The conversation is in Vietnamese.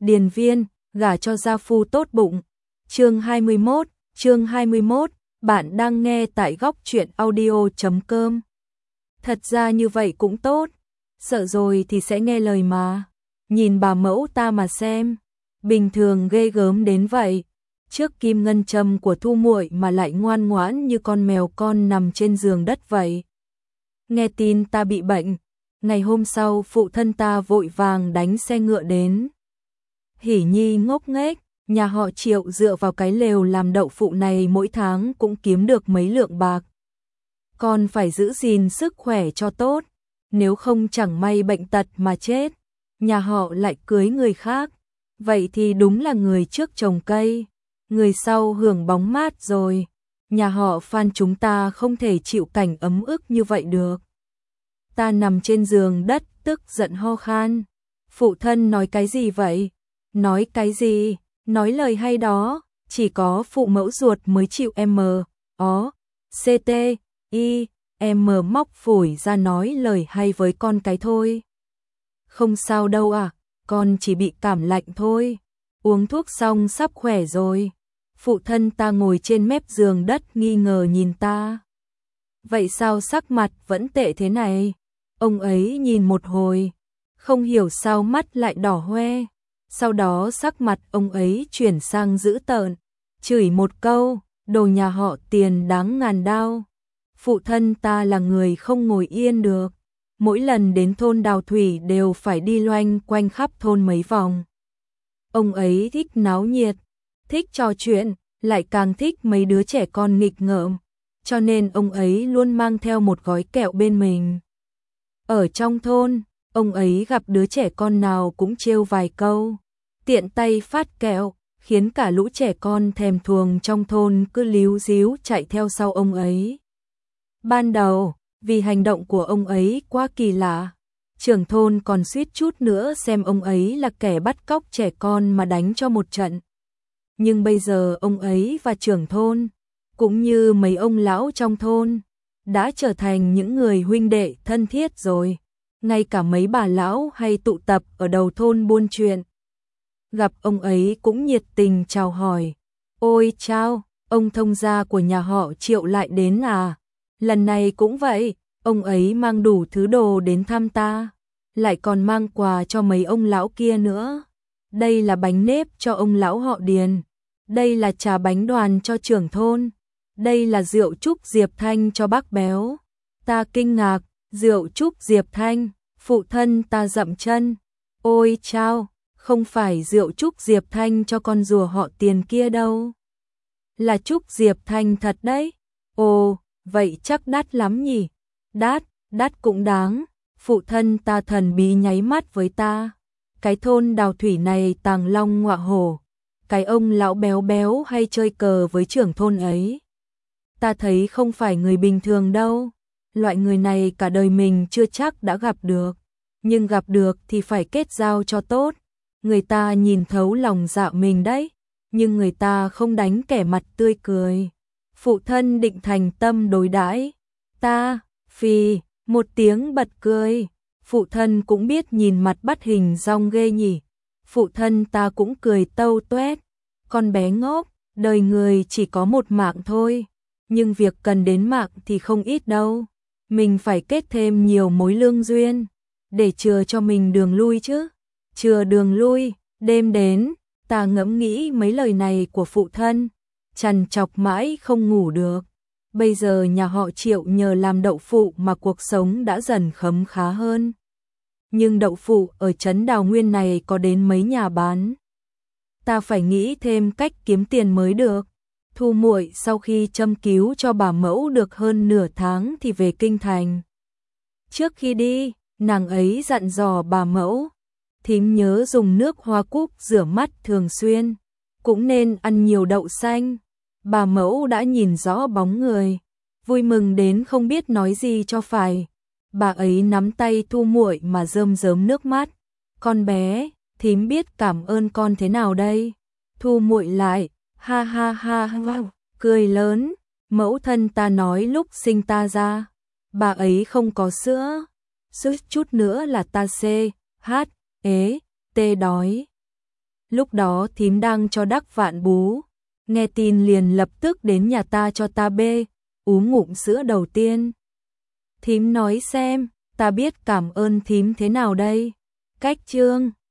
điền viên, gả cho gia phu tốt bụng. Chương 21, bạn đang nghe tại góc truyện audio.com. Thật ra như vậy cũng tốt, sợ rồi thì sẽ nghe lời mà. Nhìn bà mẫu ta mà xem, bình thường ghê gớm đến vậy. Trước kim ngân châm của Thu muội mà lại ngoan ngoãn như con mèo con nằm trên giường đất vậy. Nghe tin ta bị bệnh, ngày hôm sau phụ thân ta vội vàng đánh xe ngựa đến. Hỉ Nhi ngốc nghếch, nhà họ Triệu dựa vào cái lều làm đậu phụ này mỗi tháng cũng kiếm được mấy lượng bạc. Con phải giữ gìn sức khỏe cho tốt, nếu không chẳng may bệnh tật mà chết, nhà họ lại cưới người khác, vậy thì đúng là người trước trồng cây, người sau hưởng bóng mát rồi. Nhà họ Phan chúng ta không thể chịu cảnh ấm ức như vậy được. Ta nằm trên giường đất tức giận ho khan. Phụ thân nói cái gì vậy? Nói cái gì? Nói lời hay đó, chỉ có phụ mẫu ruột mới chịu em móc phổi ra nói lời hay với con cái thôi. Không sao đâu à, con chỉ bị cảm lạnh thôi. Uống thuốc xong sắp khỏe rồi. Phụ thân ta ngồi trên mép giường đất nghi ngờ nhìn ta. Vậy sao sắc mặt vẫn tệ thế này? Ông ấy nhìn một hồi, không hiểu sao mắt lại đỏ hoe. Sau đó sắc mặt ông ấy chuyển sang dữ tợn, chửi một câu, đồ nhà họ Tiền đáng ngàn đao. Phụ thân ta là người không ngồi yên được, mỗi lần đến thôn Đào Thủy đều phải đi loanh quanh khắp thôn mấy vòng. Ông ấy thích náo nhiệt, thích trò chuyện, lại càng thích mấy đứa trẻ con nghịch ngợm, cho nên ông ấy luôn mang theo một gói kẹo bên mình. Ở trong thôn, ông ấy gặp đứa trẻ con nào cũng trêu vài câu, tiện tay phát kẹo, khiến cả lũ trẻ con thèm thuồng trong thôn cứ líu ríu chạy theo sau ông ấy. Ban đầu, vì hành động của ông ấy quá kỳ lạ, trưởng thôn còn suýt chút nữa xem ông ấy là kẻ bắt cóc trẻ con mà đánh cho một trận. Nhưng bây giờ ông ấy và trưởng thôn, cũng như mấy ông lão trong thôn, đã trở thành những người huynh đệ thân thiết rồi. Ngay cả mấy bà lão hay tụ tập ở đầu thôn buôn chuyện, gặp ông ấy cũng nhiệt tình chào hỏi. Ôi chao, ông thông gia của nhà họ Triệu lại đến à? Lần này cũng vậy, ông ấy mang đủ thứ đồ đến thăm ta, lại còn mang quà cho mấy ông lão kia nữa. Đây là bánh nếp cho ông lão họ Điền, đây là trà bánh đoàn cho trưởng thôn, đây là rượu trúc Diệp Thanh cho bác béo. Ta kinh ngạc, rượu trúc Diệp Thanh, phụ thân ta dậm chân. Ôi chao, không phải rượu trúc Diệp Thanh cho con rùa họ Tiền kia đâu. Là trúc Diệp Thanh thật đấy. Ồ, vậy chắc đắt lắm nhỉ? Đắt cũng đáng. Phụ thân ta thần bí nháy mắt với ta. Cái thôn Đào Thủy này tàng long ngọa hổ. Cái ông lão béo béo hay chơi cờ với trưởng thôn ấy, ta thấy không phải người bình thường đâu. Loại người này cả đời mình chưa chắc đã gặp được, nhưng gặp được thì phải kết giao cho tốt. Người ta nhìn thấu lòng dạ mình đấy, nhưng người ta không đánh kẻ mặt tươi cười. Phụ thân định thành tâm đối đãi ta, phì, một tiếng bật cười. Phụ thân cũng biết nhìn mặt bắt hình dong ghê nhỉ. Phụ thân ta cũng cười tâu tuét. Con bé ngốc, đời người chỉ có một mạng thôi, nhưng việc cần đến mạng thì không ít đâu. Mình phải kết thêm nhiều mối lương duyên, để chừa cho mình đường lui chứ. Chừa đường lui, đêm đến, ta ngẫm nghĩ mấy lời này của phụ thân, trằn trọc mãi không ngủ được. Bây giờ nhà họ Triệu nhờ làm đậu phụ mà cuộc sống đã dần khấm khá hơn. Nhưng đậu phụ ở trấn Đào Nguyên này có đến mấy nhà bán. Ta phải nghĩ thêm cách kiếm tiền mới được. Thu muội sau khi châm cứu cho bà mẫu được hơn nửa tháng thì về kinh thành. Trước khi đi, nàng ấy dặn dò bà mẫu, thím nhớ dùng nước hoa cúc rửa mắt thường xuyên, cũng nên ăn nhiều đậu xanh. Bà mẫu đã nhìn rõ bóng người, vui mừng đến không biết nói gì cho phải. Bà ấy nắm tay Thu muội mà rơm rớm nước mắt. Con bé, thím biết cảm ơn con thế nào đây? Thu muội lại, ha ha ha ha, cười lớn. Mẫu thân ta nói lúc sinh ta ra, bà ấy không có sữa, suýt chút nữa là ta C, H, ế, T đói. Lúc đó thím đang cho Đắc Vạn bú, nghe tin liền lập tức đến nhà ta cho ta bê, uống ngụm sữa đầu tiên. Thím nói xem, ta biết cảm ơn thím thế nào đây? Cách Trương